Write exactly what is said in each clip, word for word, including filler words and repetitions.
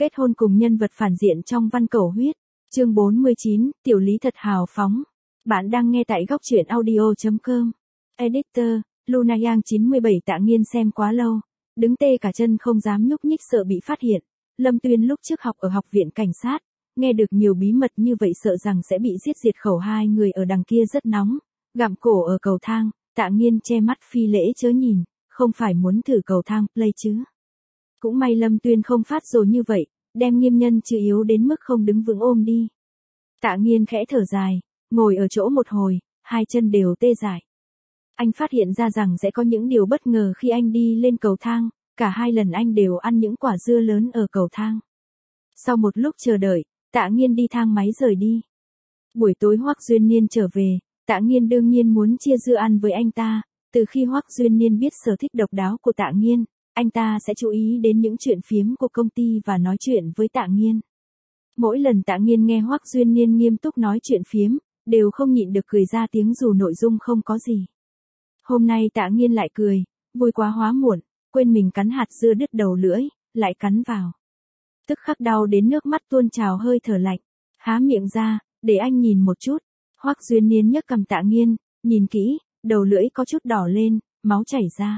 Kết hôn cùng nhân vật phản diện trong Văn Cẩu Huyết. Chương bốn mươi chín, Tiểu Lý thật hào phóng. Bạn đang nghe tại góc truyện audio chấm com. Editor, Luna Yang chín mươi bảy. Tạ Nghiên xem quá lâu, đứng tê cả chân không dám nhúc nhích sợ bị phát hiện. Lâm Tuyên lúc trước học ở học viện cảnh sát, nghe được nhiều bí mật như vậy sợ rằng sẽ bị giết diệt khẩu. Hai người ở đằng kia rất nóng, gặm cổ ở cầu thang. Tạ Nghiên che mắt phi lễ chớ nhìn, không phải muốn thử cầu thang play chứ. Cũng may Lâm Tuyên không phát rồi như vậy, đem Nghiêm Nhân chưa yếu đến mức không đứng vững ôm đi. Tạ Nghiên khẽ thở dài, ngồi ở chỗ một hồi, hai chân đều tê dại. Anh phát hiện ra rằng sẽ có những điều bất ngờ khi anh đi lên cầu thang, cả hai lần anh đều ăn những quả dưa lớn ở cầu thang. Sau một lúc chờ đợi, Tạ Nghiên đi thang máy rời đi. Buổi tối Hoắc Duyên Niên trở về, Tạ Nghiên đương nhiên muốn chia dưa ăn với anh ta. Từ khi Hoắc Duyên Niên biết sở thích độc đáo của Tạ Nghiên, anh ta sẽ chú ý đến những chuyện phiếm của công ty và nói chuyện với Tạ Nghiên. Mỗi lần Tạ Nghiên nghe Hoắc Duyên Niên nghiêm túc nói chuyện phiếm, đều không nhịn được cười ra tiếng dù nội dung không có gì. Hôm nay Tạ Nghiên lại cười, vui quá hóa muộn, quên mình cắn hạt dưa đứt đầu lưỡi, lại cắn vào. Tức khắc đau đến nước mắt tuôn trào hơi thở lạnh, há miệng ra, để anh nhìn một chút. Hoắc Duyên Niên nhấc cầm Tạ Nghiên, nhìn kỹ, đầu lưỡi có chút đỏ lên, máu chảy ra.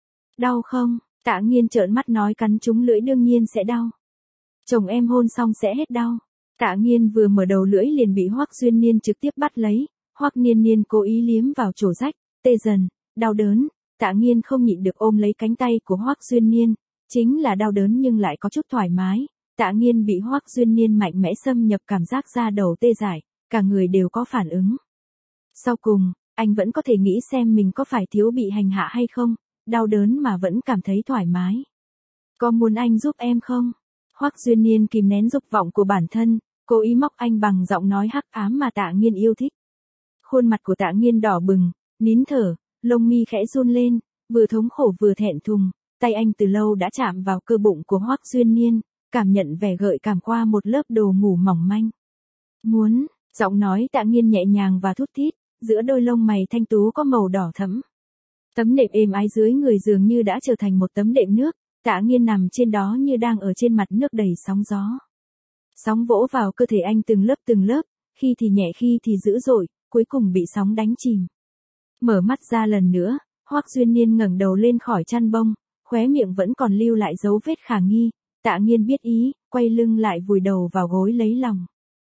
Đau không? Tạ Nghiên trợn mắt nói cắn trúng lưỡi đương nhiên sẽ đau. Chồng em hôn xong sẽ hết đau. Tạ Nghiên vừa mở đầu lưỡi liền bị Hoắc Duyên Niên trực tiếp bắt lấy, Hoắc Niên Niên cố ý liếm vào chỗ rách, tê dần, đau đớn. Tạ Nghiên không nhịn được ôm lấy cánh tay của Hoắc Duyên Niên, chính là đau đớn nhưng lại có chút thoải mái. Tạ Nghiên bị Hoắc Duyên Niên mạnh mẽ xâm nhập cảm giác da đầu tê dại, cả người đều có phản ứng. Sau cùng, anh vẫn có thể nghĩ xem mình có phải thiếu bị hành hạ hay không, đau đớn mà vẫn cảm thấy thoải mái. Có muốn anh giúp em không? Hoắc Duyên Niên kìm nén dục vọng của bản thân, cố ý móc anh bằng giọng nói hắc ám mà Tạ Nghiên yêu thích. Khuôn mặt của Tạ Nghiên đỏ bừng, nín thở, lông mi khẽ run lên, vừa thống khổ vừa thẹn thùng, tay anh từ lâu đã chạm vào cơ bụng của Hoắc Duyên Niên, cảm nhận vẻ gợi cảm qua một lớp đồ ngủ mỏng manh. Muốn, giọng nói Tạ Nghiên nhẹ nhàng và thút thít, giữa đôi lông mày thanh tú có màu đỏ thẫm. Tấm nệm êm ái dưới người dường như đã trở thành một tấm đệm nước, Tạ Nghiên nằm trên đó như đang ở trên mặt nước đầy sóng gió. Sóng vỗ vào cơ thể anh từng lớp từng lớp, khi thì nhẹ khi thì dữ dội, cuối cùng bị sóng đánh chìm. Mở mắt ra lần nữa, Hoắc Duyên Niên ngẩng đầu lên khỏi chăn bông, khóe miệng vẫn còn lưu lại dấu vết khả nghi. Tạ Nghiên biết ý, quay lưng lại vùi đầu vào gối lấy lòng.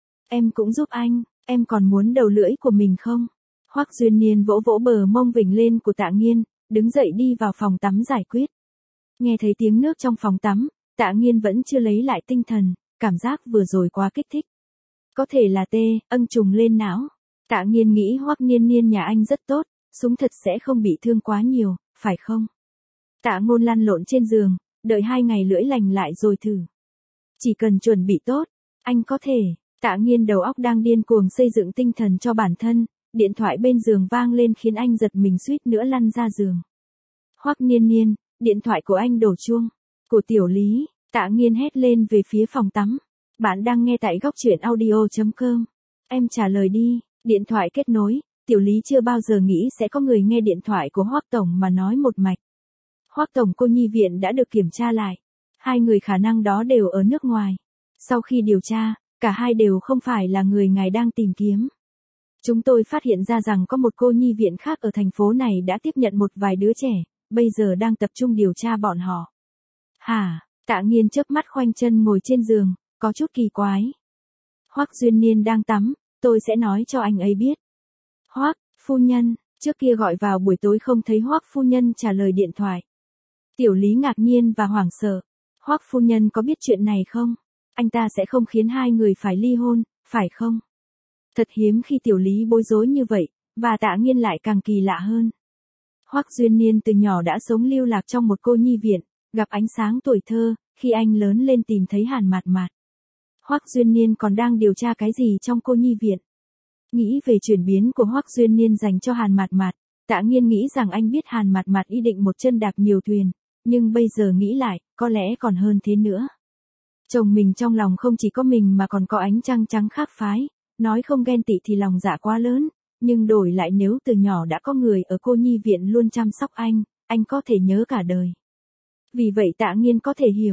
Em cũng giúp anh, em còn muốn đầu lưỡi của mình không? Hoắc Duyên Niên vỗ vỗ bờ mông vểnh lên của Tạ Nghiên, đứng dậy đi vào phòng tắm giải quyết. Nghe thấy tiếng nước trong phòng tắm, Tạ Nghiên vẫn chưa lấy lại tinh thần, cảm giác vừa rồi quá kích thích. Có thể là tê, âng trùng lên não. Tạ Nghiên nghĩ Hoắc Niên Niên nhà anh rất tốt, súng thật sẽ không bị thương quá nhiều, phải không? Tạ Ngôn lăn lộn trên giường, đợi hai ngày lưỡi lành lại rồi thử. Chỉ cần chuẩn bị tốt, anh có thể. Tạ Nghiên đầu óc đang điên cuồng xây dựng tinh thần cho bản thân, điện thoại bên giường vang lên khiến anh giật mình suýt nữa lăn ra giường. Hoắc Niên Niên, điện thoại của anh đổ chuông. Của Tiểu Lý, Tạ Nghiên hét lên về phía phòng tắm. Bạn đang nghe tại góc truyện audio chấm com. Em trả lời đi, điện thoại kết nối, Tiểu Lý chưa bao giờ nghĩ sẽ có người nghe điện thoại của Hoắc Tổng mà nói một mạch. Hoắc Tổng cô nhi viện đã được kiểm tra lại. Hai người khả năng đó đều ở nước ngoài. Sau khi điều tra, cả hai đều không phải là người ngài đang tìm kiếm. Chúng tôi phát hiện ra rằng có một cô nhi viện khác ở thành phố này đã tiếp nhận một vài đứa trẻ, bây giờ đang tập trung điều tra bọn họ. Hả? Tạ Nghiên chớp mắt khoanh chân ngồi trên giường, có chút kỳ quái. Hoắc Duyên Niên đang tắm, tôi sẽ nói cho anh ấy biết. Hoắc, phu nhân, trước kia gọi vào buổi tối không thấy Hoắc phu nhân trả lời điện thoại. Tiểu Lý ngạc nhiên và hoảng sợ. Hoắc phu nhân có biết chuyện này không? Anh ta sẽ không khiến hai người phải ly hôn, phải không? Thật hiếm khi Tiểu Lý bối rối như vậy, và Tạ Nghiên lại càng kỳ lạ hơn. Hoắc Duyên Niên từ nhỏ đã sống lưu lạc trong một cô nhi viện, gặp ánh sáng tuổi thơ, khi anh lớn lên tìm thấy Hàn Mạt Mạt. Hoắc Duyên Niên còn đang điều tra cái gì trong cô nhi viện? Nghĩ về chuyển biến của Hoắc Duyên Niên dành cho Hàn Mạt Mạt, Tạ Nghiên nghĩ rằng anh biết Hàn Mạt Mạt ý định một chân đạp nhiều thuyền, nhưng bây giờ nghĩ lại, có lẽ còn hơn thế nữa. Chồng mình trong lòng không chỉ có mình mà còn có ánh trăng trắng khác phái, nói không ghen tị thì lòng dạ quá lớn, nhưng đổi lại nếu từ nhỏ đã có người ở cô nhi viện luôn chăm sóc anh, anh có thể nhớ cả đời. Vì vậy Tạ Nghiên có thể hiểu,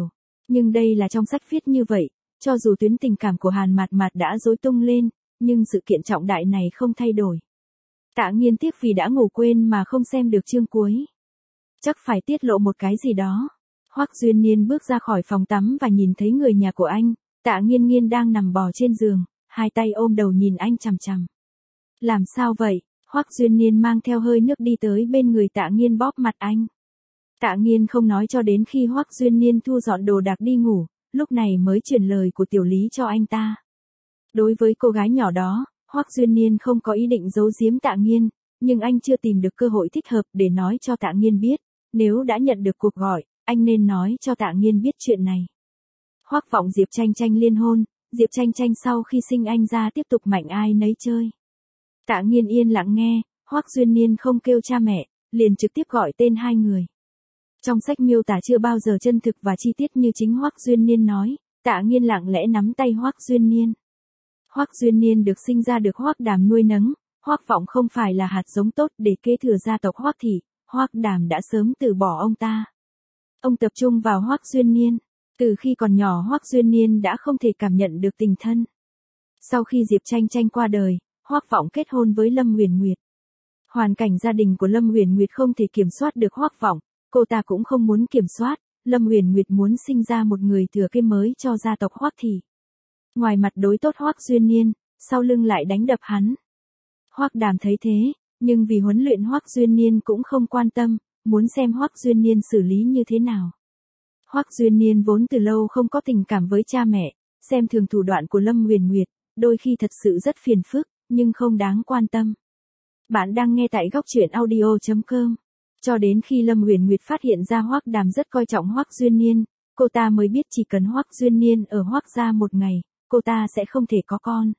Nhưng đây là trong sách viết như vậy, cho dù tuyến tình cảm của Hàn Mạt Mạt đã rối tung lên, nhưng sự kiện trọng đại này không thay đổi. Tạ Nghiên tiếc vì đã ngủ quên mà không xem được chương cuối. Chắc phải tiết lộ một cái gì đó. Hoắc Duyên Niên bước ra khỏi phòng tắm và nhìn thấy người nhà của anh, Tạ Nghiên Nghiên đang nằm bò trên giường, hai tay ôm đầu nhìn anh chằm chằm. Làm sao vậy? Hoắc Duyên Niên mang theo hơi nước đi tới bên người Tạ Nghiên bóp mặt anh. Tạ Nghiên không nói cho đến khi Hoắc Duyên Niên thu dọn đồ đạc đi ngủ, lúc này mới truyền lời của Tiểu Lý cho anh ta. Đối với cô gái nhỏ đó, Hoắc Duyên Niên không có ý định giấu giếm Tạ Nghiên, nhưng anh chưa tìm được cơ hội thích hợp để nói cho Tạ Nghiên biết, nếu đã nhận được cuộc gọi, anh nên nói cho Tạ Nghiên biết chuyện này. Hoắc Vọng Diệp Tranh Tranh liên hôn, Diệp Tranh Tranh sau khi sinh anh ra tiếp tục mạnh ai nấy chơi. Tạ Nghiên yên lặng nghe, Hoắc Duyên Niên không kêu cha mẹ, liền trực tiếp gọi tên hai người. Trong sách miêu tả chưa bao giờ chân thực và chi tiết như chính Hoắc Duyên Niên nói, Tạ Nghiên lặng lẽ nắm tay Hoắc Duyên Niên. Hoắc Duyên Niên được sinh ra được Hoắc Đàm nuôi nấng, Hoắc Vọng không phải là hạt giống tốt để kế thừa gia tộc Hoắc thị, Hoắc Đàm đã sớm từ bỏ ông ta. Ông tập trung vào Hoắc Duyên Niên, từ khi còn nhỏ Hoắc Duyên Niên đã không thể cảm nhận được tình thân. Sau khi Diệp Tranh Tranh qua đời, Hoắc Vọng kết hôn với Lâm Huyền Nguyệt. Hoàn cảnh gia đình của Lâm Huyền Nguyệt không thể kiểm soát được Hoắc Vọng, cô ta cũng không muốn kiểm soát, Lâm Huyền Nguyệt muốn sinh ra một người thừa kế mới cho gia tộc Hoắc thị. Ngoài mặt đối tốt Hoắc Duyên Niên, sau lưng lại đánh đập hắn. Hoắc Đàm thấy thế, nhưng vì huấn luyện Hoắc Duyên Niên cũng không quan tâm, muốn xem Hoắc Duyên Niên xử lý như thế nào. Hoắc Duyên Niên vốn từ lâu không có tình cảm với cha mẹ, xem thường thủ đoạn của Lâm Huyền Nguyệt, đôi khi thật sự rất phiền phức, nhưng không đáng quan tâm. Bạn đang nghe tại góc truyện audio chấm com. Cho đến khi Lâm Huyền Nguyệt phát hiện ra Hoắc Đàm rất coi trọng Hoắc Duyên Niên, cô ta mới biết chỉ cần Hoắc Duyên Niên ở Hoắc gia một ngày, cô ta sẽ không thể có con.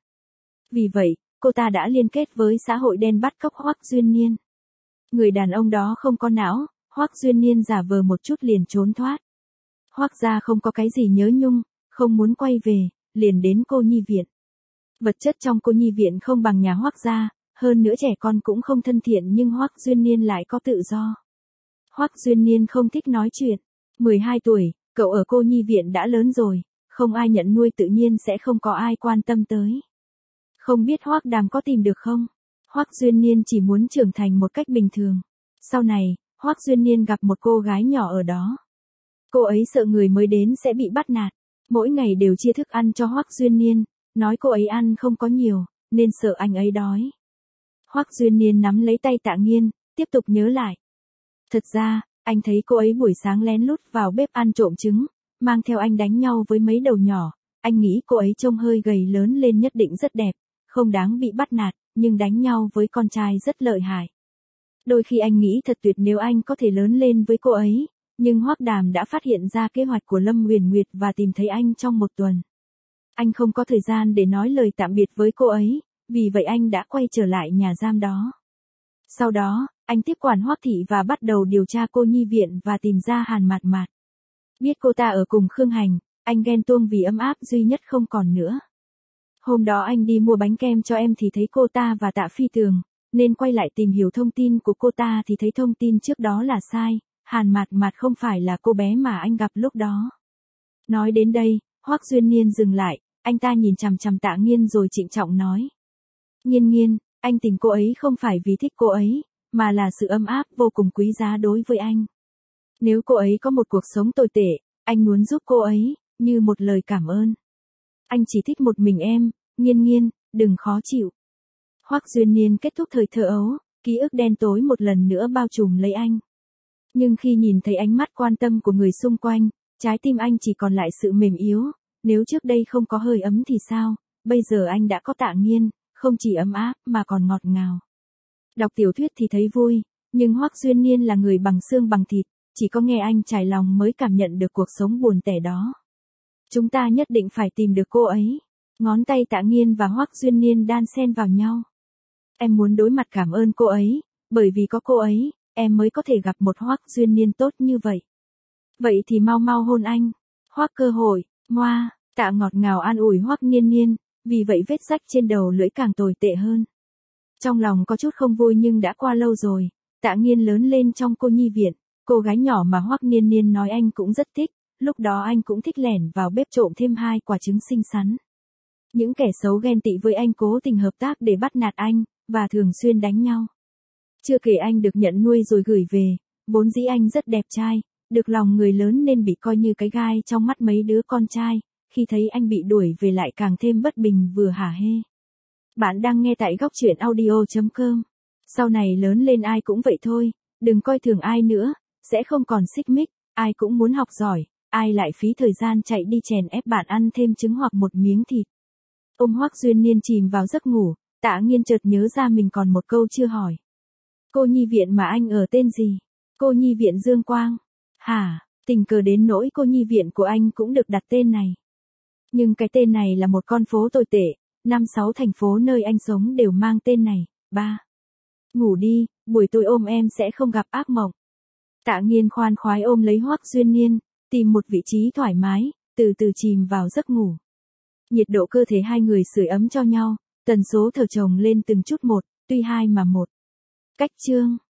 Vì vậy, cô ta đã liên kết với xã hội đen bắt cóc Hoắc Duyên Niên. Người đàn ông đó không có não, Hoắc Duyên Niên giả vờ một chút liền trốn thoát. Hoắc gia không có cái gì nhớ nhung, không muốn quay về, liền đến cô nhi viện. Vật chất trong cô nhi viện không bằng nhà Hoắc gia, hơn nữa trẻ con cũng không thân thiện nhưng Hoắc Duyên Niên lại có tự do. Hoắc Duyên Niên không thích nói chuyện. mười hai tuổi, cậu ở cô nhi viện đã lớn rồi, không ai nhận nuôi tự nhiên sẽ không có ai quan tâm tới. Không biết Hoắc Đàm có tìm được không? Hoắc Duyên Niên chỉ muốn trưởng thành một cách bình thường. Sau này, Hoắc Duyên Niên gặp một cô gái nhỏ ở đó. Cô ấy sợ người mới đến sẽ bị bắt nạt, mỗi ngày đều chia thức ăn cho Hoắc Duyên Niên, nói cô ấy ăn không có nhiều, nên sợ anh ấy đói. Hoắc Duyên Niên nắm lấy tay Tạ Nghiên, tiếp tục nhớ lại. Thật ra, anh thấy cô ấy buổi sáng lén lút vào bếp ăn trộm trứng, mang theo anh đánh nhau với mấy đầu nhỏ, anh nghĩ cô ấy trông hơi gầy lớn lên nhất định rất đẹp, không đáng bị bắt nạt, nhưng đánh nhau với con trai rất lợi hại. Đôi khi anh nghĩ thật tuyệt nếu anh có thể lớn lên với cô ấy, nhưng Hoắc Đàm đã phát hiện ra kế hoạch của Lâm Huyền Nguyệt và tìm thấy anh trong một tuần. Anh không có thời gian để nói lời tạm biệt với cô ấy, vì vậy anh đã quay trở lại nhà giam đó. Sau đó, anh tiếp quản Hoắc thị và bắt đầu điều tra cô nhi viện và tìm ra Hàn Mạt Mạt. Biết cô ta ở cùng Khương Hành, anh ghen tuông vì ấm áp duy nhất không còn nữa. Hôm đó anh đi mua bánh kem cho em thì thấy cô ta và Tạ Phi Tường, nên quay lại tìm hiểu thông tin của cô ta thì thấy thông tin trước đó là sai, Hàn Mạt Mạt không phải là cô bé mà anh gặp lúc đó. Nói đến đây, Hoắc Duyên Niên dừng lại, anh ta nhìn chằm chằm Tạ Nghiên rồi trịnh trọng nói. Nghiên Nghiên, anh tìm cô ấy không phải vì thích cô ấy, mà là sự ấm áp vô cùng quý giá đối với anh. Nếu cô ấy có một cuộc sống tồi tệ, anh muốn giúp cô ấy, như một lời cảm ơn. Anh chỉ thích một mình em, Nghiên Nghiên, đừng khó chịu. Hoắc Duyên Niên kết thúc thời thơ ấu, ký ức đen tối một lần nữa bao trùm lấy anh. Nhưng khi nhìn thấy ánh mắt quan tâm của người xung quanh, trái tim anh chỉ còn lại sự mềm yếu, nếu trước đây không có hơi ấm thì sao, bây giờ anh đã có Tạ Nghiên, không chỉ ấm áp mà còn ngọt ngào. Đọc tiểu thuyết thì thấy vui, nhưng Hoắc Duyên Niên là người bằng xương bằng thịt, chỉ có nghe anh trải lòng mới cảm nhận được cuộc sống buồn tẻ đó. Chúng ta nhất định phải tìm được cô ấy. Ngón tay Tạ Nghiên và Hoắc Duyên Niên đan xen vào nhau. Em muốn đối mặt cảm ơn cô ấy, bởi vì có cô ấy, em mới có thể gặp một Hoắc Duyên Niên tốt như vậy. Vậy thì mau mau hôn anh. Hoắc cơ hội, ngoa, Tạ ngọt ngào an ủi Hoắc Niên Niên, vì vậy vết rách trên đầu lưỡi càng tồi tệ hơn. Trong lòng có chút không vui nhưng đã qua lâu rồi, Tạ Nghiên lớn lên trong cô nhi viện, cô gái nhỏ mà Hoắc Niên Niên nói anh cũng rất thích, lúc đó anh cũng thích lẻn vào bếp trộm thêm hai quả trứng xinh xắn. Những kẻ xấu ghen tị với anh cố tình hợp tác để bắt nạt anh, và thường xuyên đánh nhau. Chưa kể anh được nhận nuôi rồi gửi về, vốn dĩ anh rất đẹp trai, được lòng người lớn nên bị coi như cái gai trong mắt mấy đứa con trai, khi thấy anh bị đuổi về lại càng thêm bất bình vừa hả hê. Bạn đang nghe tại góc truyện audio chấm com. Sau này lớn lên ai cũng vậy thôi, đừng coi thường ai nữa, sẽ không còn xích mích, ai cũng muốn học giỏi, ai lại phí thời gian chạy đi chèn ép bạn ăn thêm trứng hoặc một miếng thịt. Ôm Hoắc Duyên Niên chìm vào giấc ngủ, Tạ Nghiên chợt nhớ ra mình còn một câu chưa hỏi. Cô nhi viện mà anh ở tên gì? Cô nhi viện Dương Quang. Hả, tình cờ đến nỗi cô nhi viện của anh cũng được đặt tên này. Nhưng cái tên này là một con phố tồi tệ, năm sáu thành phố nơi anh sống đều mang tên này. Ba. Ngủ đi, buổi tối ôm em sẽ không gặp ác mộng. Tạ Nghiên khoan khoái ôm lấy Hoắc Duyên Niên, tìm một vị trí thoải mái, từ từ chìm vào giấc ngủ. Nhiệt độ cơ thể hai người sưởi ấm cho nhau, tần số thở chồng lên từng chút một, tuy hai mà một. Cách chương